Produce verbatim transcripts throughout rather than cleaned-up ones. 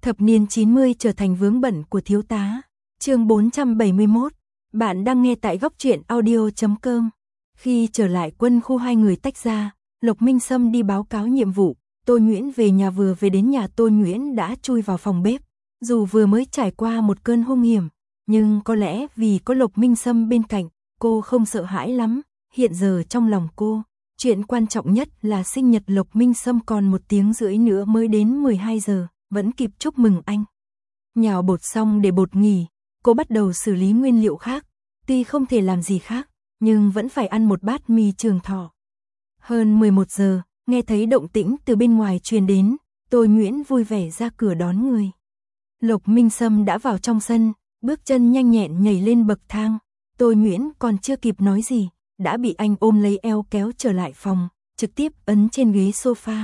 Thập niên chín mươi trở thành vướng bận của thiếu tá. Chương bốn trăm bảy mươi mốt. Bạn đang nghe tại góc truyện audio chấm com. Khi trở lại quân khu hai người tách ra, Lộc Minh Sâm đi báo cáo nhiệm vụ, Tô Nguyễn về nhà vừa về đến nhà Tô Nguyễn đã chui vào phòng bếp. Dù vừa mới trải qua một cơn hung hiểm, nhưng có lẽ vì có Lộc Minh Sâm bên cạnh, cô không sợ hãi lắm. Hiện giờ trong lòng cô, chuyện quan trọng nhất là sinh nhật Lộc Minh Sâm còn một tiếng rưỡi nữa mới đến mười hai giờ, vẫn kịp chúc mừng anh. Nhào bột xong để bột nghỉ, cô bắt đầu xử lý nguyên liệu khác. Tuy không thể làm gì khác, nhưng vẫn phải ăn một bát mì Trường Thọ. Hơn mười một giờ, nghe thấy động tĩnh từ bên ngoài truyền đến, Tô Nguyễn vui vẻ ra cửa đón người. Lộc Minh Sâm đã vào trong sân, bước chân nhanh nhẹn nhảy lên bậc thang. Tô Nguyễn còn chưa kịp nói gì, đã bị anh ôm lấy eo kéo trở lại phòng, trực tiếp ấn trên ghế sofa.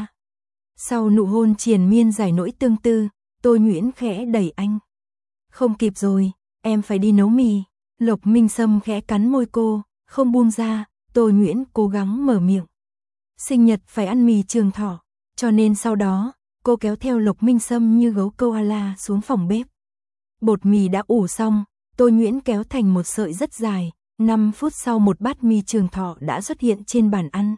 Sau nụ hôn triền miên giải nỗi tương tư, Tô Nguyễn khẽ đẩy anh. Không kịp rồi, em phải đi nấu mì. Lộc Minh Sâm khẽ cắn môi cô, không buông ra. Tô Nguyễn cố gắng mở miệng. Sinh nhật phải ăn mì Trường Thọ, cho nên sau đó, cô kéo theo Lộc Minh Sâm như gấu koala xuống phòng bếp. Bột mì đã ủ xong, Tô Nguyễn kéo thành một sợi rất dài. năm phút sau một bát mì Trường Thọ đã xuất hiện trên bàn ăn.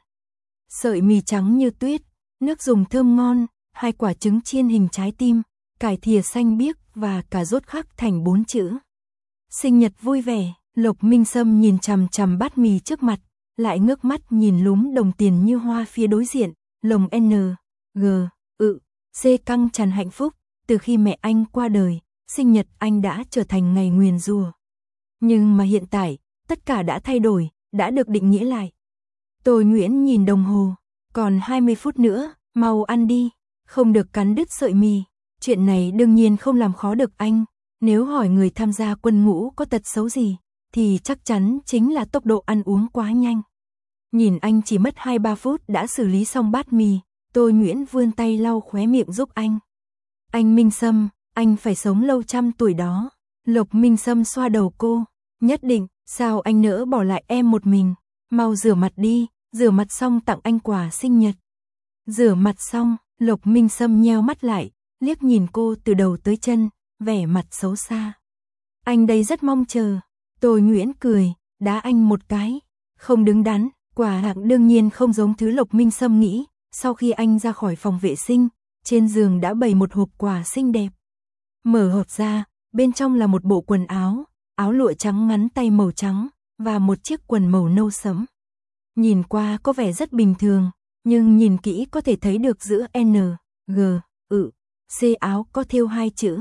Sợi mì trắng như tuyết, nước dùng thơm ngon, hai quả trứng chiên hình trái tim, cải thìa xanh biếc và cà rốt khắc thành bốn chữ. Sinh nhật vui vẻ. Lộc Minh Sâm nhìn chằm chằm bát mì trước mặt, lại ngước mắt nhìn lúm đồng tiền như hoa phía đối diện. Lồng N, G, ự, C căng tràn hạnh phúc. Từ khi mẹ anh qua đời, sinh nhật anh đã trở thành ngày nguyền rủa. Nhưng mà hiện tại, tất cả đã thay đổi, đã được định nghĩa lại. Tô Nguyễn nhìn đồng hồ, còn hai mươi phút nữa, mau ăn đi, không được cắn đứt sợi mì. Chuyện này đương nhiên không làm khó được anh. Nếu hỏi người tham gia quân ngũ có tật xấu gì, thì chắc chắn chính là tốc độ ăn uống quá nhanh. Nhìn anh chỉ mất hai ba phút đã xử lý xong bát mì, Tô Nguyễn vươn tay lau khóe miệng giúp anh. Anh Minh Sâm, anh phải sống lâu trăm tuổi đó. Lộc Minh Sâm xoa đầu cô. Nhất định, sao anh nỡ bỏ lại em một mình. Mau rửa mặt đi, rửa mặt xong tặng anh quà sinh nhật. Rửa mặt xong, Lộc Minh Sâm nheo mắt lại, liếc nhìn cô từ đầu tới chân, vẻ mặt xấu xa. Anh đây rất mong chờ. Tô Nguyễn cười, đá anh một cái. Không đứng đắn, quà tặng đương nhiên không giống thứ Lộc Minh Sâm nghĩ. Sau khi anh ra khỏi phòng vệ sinh, trên giường đã bày một hộp quà xinh đẹp. Mở hộp ra, bên trong là một bộ quần áo, áo lụa trắng ngắn tay màu trắng, và một chiếc quần màu nâu sẫm. Nhìn qua có vẻ rất bình thường, nhưng nhìn kỹ có thể thấy được giữa N, G, ự, C áo có thêu hai chữ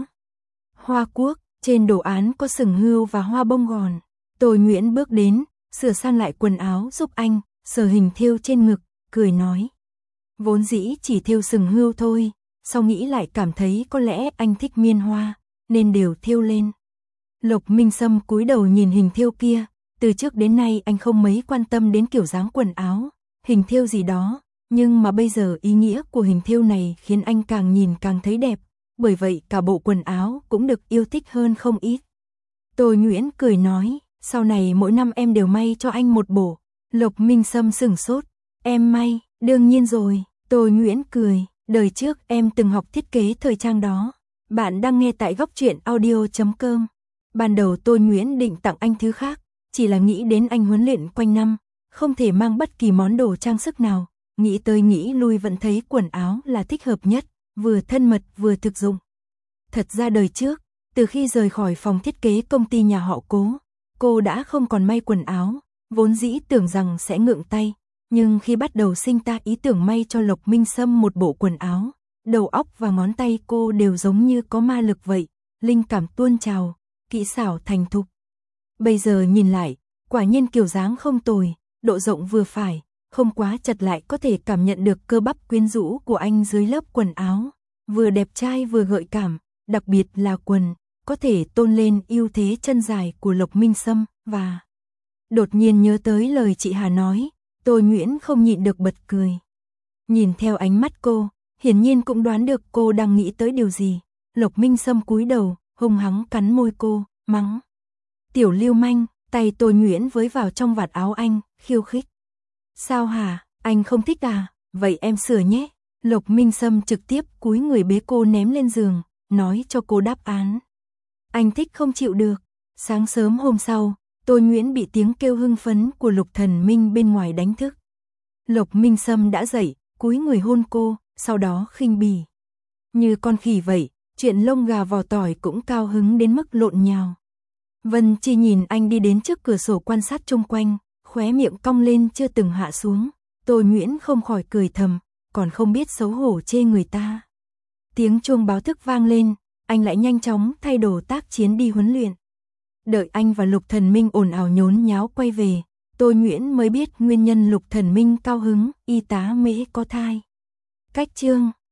Hoa Quốc, trên đồ án có sừng hươu và hoa bông gòn. Tô Nguyễn bước đến, sửa sang lại quần áo giúp anh, sờ hình thêu trên ngực, cười nói. Vốn dĩ chỉ thêu sừng hươu thôi, sau nghĩ lại cảm thấy có lẽ anh thích miên hoa, nên đều thêu lên. Lộc Minh Sâm cúi đầu nhìn hình thêu kia, từ trước đến nay anh không mấy quan tâm đến kiểu dáng quần áo, hình thêu gì đó, nhưng mà bây giờ ý nghĩa của hình thêu này khiến anh càng nhìn càng thấy đẹp, bởi vậy cả bộ quần áo cũng được yêu thích hơn không ít. Tô Nguyễn cười nói, sau này mỗi năm em đều may cho anh một bộ. Lộc Minh Sâm sửng sốt, em may, đương nhiên rồi. Tô Nguyễn cười, đời trước em từng học thiết kế thời trang đó. Bạn đang nghe tại góc truyện audio chấm com. Ban đầu Tô Nguyễn định tặng anh thứ khác, chỉ là nghĩ đến anh huấn luyện quanh năm, không thể mang bất kỳ món đồ trang sức nào. Nghĩ tới nghĩ lui vẫn thấy quần áo là thích hợp nhất, vừa thân mật vừa thực dụng. Thật ra đời trước, từ khi rời khỏi phòng thiết kế công ty nhà họ Cố, cô đã không còn may quần áo, vốn dĩ tưởng rằng sẽ ngượng tay. Nhưng khi bắt đầu sinh ra ý tưởng may cho Lộc Minh Sâm một bộ quần áo, đầu óc và ngón tay cô đều giống như có ma lực vậy, linh cảm tuôn trào, kỹ xảo thành thục. Bây giờ nhìn lại, quả nhiên kiểu dáng không tồi, độ rộng vừa phải, không quá chật lại có thể cảm nhận được cơ bắp quyến rũ của anh dưới lớp quần áo, vừa đẹp trai vừa gợi cảm, đặc biệt là quần, có thể tôn lên ưu thế chân dài của Lộc Minh Sâm và... Đột nhiên nhớ tới lời chị Hà nói, Tô Nguyễn không nhịn được bật cười. Nhìn theo ánh mắt cô, hiển nhiên cũng đoán được cô đang nghĩ tới điều gì. Lộc Minh Sâm cúi đầu, hung hăng cắn môi cô, mắng. Tiểu lưu manh, tay Tô Nguyễn với vào trong vạt áo anh, khiêu khích. Sao hả, anh không thích à? Vậy em sửa nhé. Lộc Minh Sâm trực tiếp cúi người bế cô ném lên giường, nói cho cô đáp án. Anh thích không chịu được. Sáng sớm hôm sau, Tôi Nguyễn bị tiếng kêu hưng phấn của Lục Thần Minh bên ngoài đánh thức. Lục Minh Sâm đã dậy, cúi người hôn cô, sau đó khinh bỉ. Như con khỉ vậy, chuyện lông gà vỏ tỏi cũng cao hứng đến mức lộn nhào. Vân Chi nhìn anh đi đến trước cửa sổ quan sát chung quanh, khóe miệng cong lên chưa từng hạ xuống. Tôi Nguyễn không khỏi cười thầm, còn không biết xấu hổ chê người ta. Tiếng chuông báo thức vang lên, anh lại nhanh chóng thay đồ tác chiến đi huấn luyện. Đợi anh và Lục Thần Minh ồn ào nhốn nháo quay về, Tôi Nguyễn mới biết nguyên nhân Lục Thần Minh cao hứng, y tá Mễ có thai. Cách chương